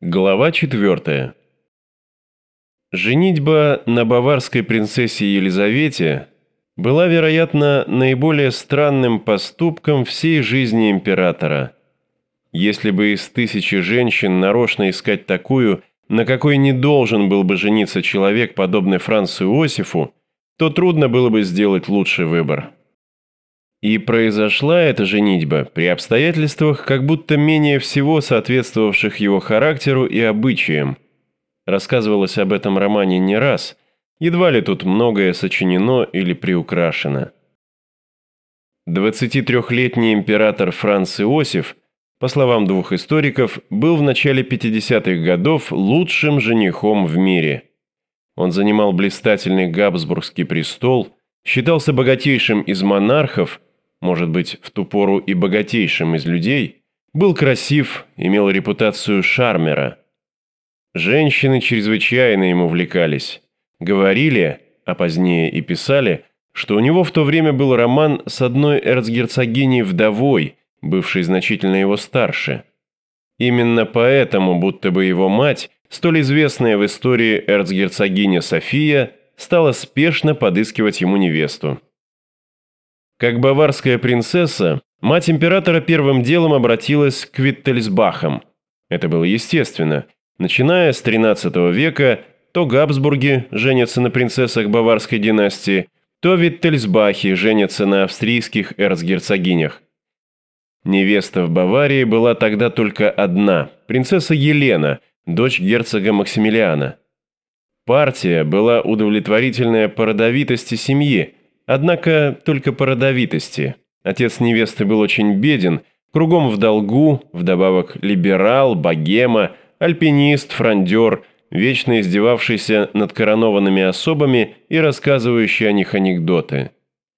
Глава 4. Женитьба на баварской принцессе Елизавете была, вероятно, наиболее странным поступком всей жизни императора. Если бы из 1000 женщин нарочно искать такую, на какой не должен был бы жениться человек, подобный Францу Иосифу, то трудно было бы сделать лучший выбор. И произошла эта женитьба при обстоятельствах, как будто менее всего соответствовавших его характеру и обычаям. Рассказывалось об этом романе не раз, едва ли тут многое сочинено или приукрашено. 23-летний император Франц Иосиф, по словам двух историков, был в начале 50-х годов лучшим женихом в мире. Он занимал блистательный Габсбургский престол, считался богатейшим из монархов, может быть, в ту пору и богатейшим из людей, был красив, имел репутацию шармера. Женщины чрезвычайно им увлекались. Говорили, а позднее и писали, что у него в то время был роман с одной эрцгерцогиней-вдовой, бывшей значительно его старше. Именно поэтому, будто бы его мать, столь известная в истории эрцгерцогиня София, стала спешно подыскивать ему невесту. Как баварская принцесса, мать императора первым делом обратилась к Виттельсбахам. Это было естественно. Начиная с XIII века, то Габсбурги женятся на принцессах баварской династии, то Виттельсбахи женятся на австрийских эрцгерцогинях. Невеста в Баварии была тогда только одна – принцесса Елена, дочь герцога Максимилиана. Партия была удовлетворительная по родовитости семьи, однако только по родовитости. Отец невесты был очень беден, кругом в долгу, вдобавок либерал, богема, альпинист, фрондер, вечно издевавшийся над коронованными особами и рассказывающий о них анекдоты.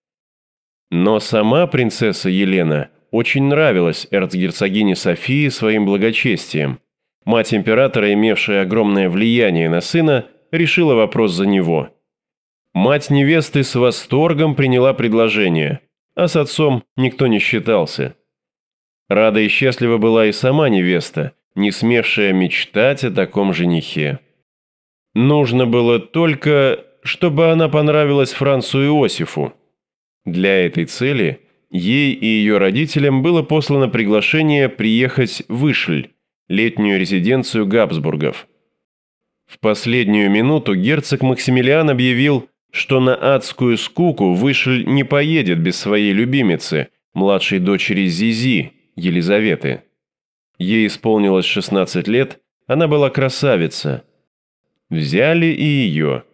Но сама принцесса Елена очень нравилась эрцгерцогине Софии своим благочестием. Мать императора, имевшая огромное влияние на сына, решила вопрос за него. Мать невесты с восторгом приняла предложение, а с отцом никто не считался. Рада и счастлива была и сама невеста, не смевшая мечтать о таком женихе. Нужно было только, чтобы она понравилась Францу Иосифу. Для этой цели ей и ее родителям было послано приглашение приехать в Ишль, летнюю резиденцию Габсбургов. В последнюю минуту герцог Максимилиан объявил, что на адскую скуку в Ишль не поедет без своей любимицы, младшей дочери Зизи, Елизаветы. Ей исполнилось 16 лет, она была красавица. Взяли и ее.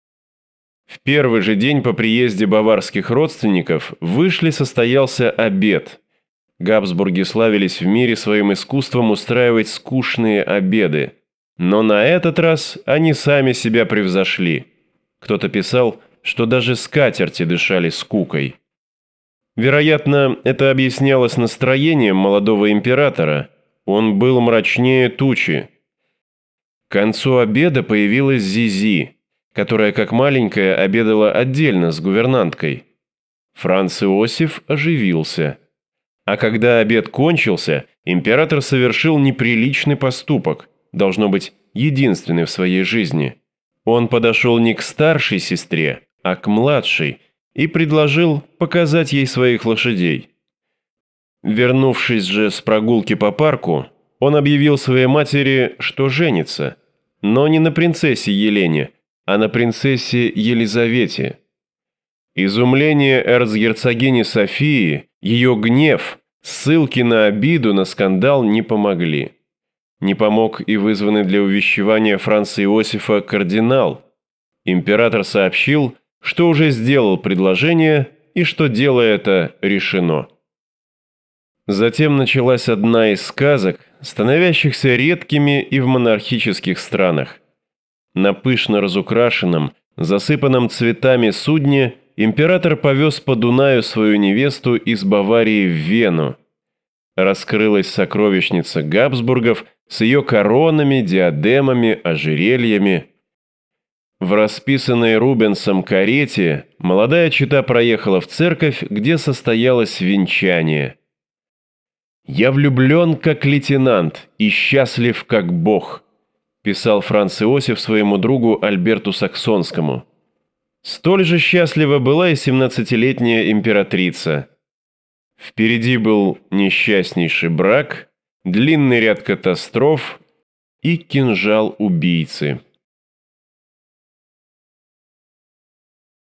В первый же день по приезде баварских родственников в Ишле состоялся обед. Габсбурги славились в мире своим искусством устраивать скучные обеды. Но на этот раз они сами себя превзошли. Кто-то писал, что даже скатерти дышали скукой. Вероятно, это объяснялось настроением молодого императора. Он был мрачнее тучи. К концу обеда появилась Зизи, которая как маленькая обедала отдельно с гувернанткой. Франц Иосиф оживился. А когда обед кончился, император совершил неприличный поступок, должно быть, единственный в своей жизни. Он подошел не к старшей сестре, а к младшей и предложил показать ей своих лошадей. Вернувшись же с прогулки по парку, он объявил своей матери, что женится, но не на принцессе Елене, а на принцессе Елизавете. Изумление эрцгерцогини Софии, ее гнев, ссылки на обиду, на скандал не помогли. Не помог и вызванный для увещевания Франца Иосифа кардинал. Император сообщил, что уже сделал предложение и что дело это решено. Затем началась одна из сказок, становящихся редкими и в монархических странах. На пышно разукрашенном, засыпанном цветами судне император повез по Дунаю свою невесту из Баварии в Вену. Раскрылась сокровищница Габсбургов с ее коронами, диадемами, ожерельями. В расписанной Рубенсом карете молодая чета проехала в церковь, где состоялось венчание. «Я влюблен, как лейтенант, и счастлив, как бог», писал Франц Иосиф своему другу Альберту Саксонскому. Столь же счастлива была и 17-летняя императрица. Впереди был несчастнейший брак, длинный ряд катастроф и кинжал убийцы.